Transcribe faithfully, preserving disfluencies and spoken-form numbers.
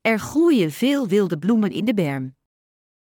Er groeien veel wilde bloemen in de berm.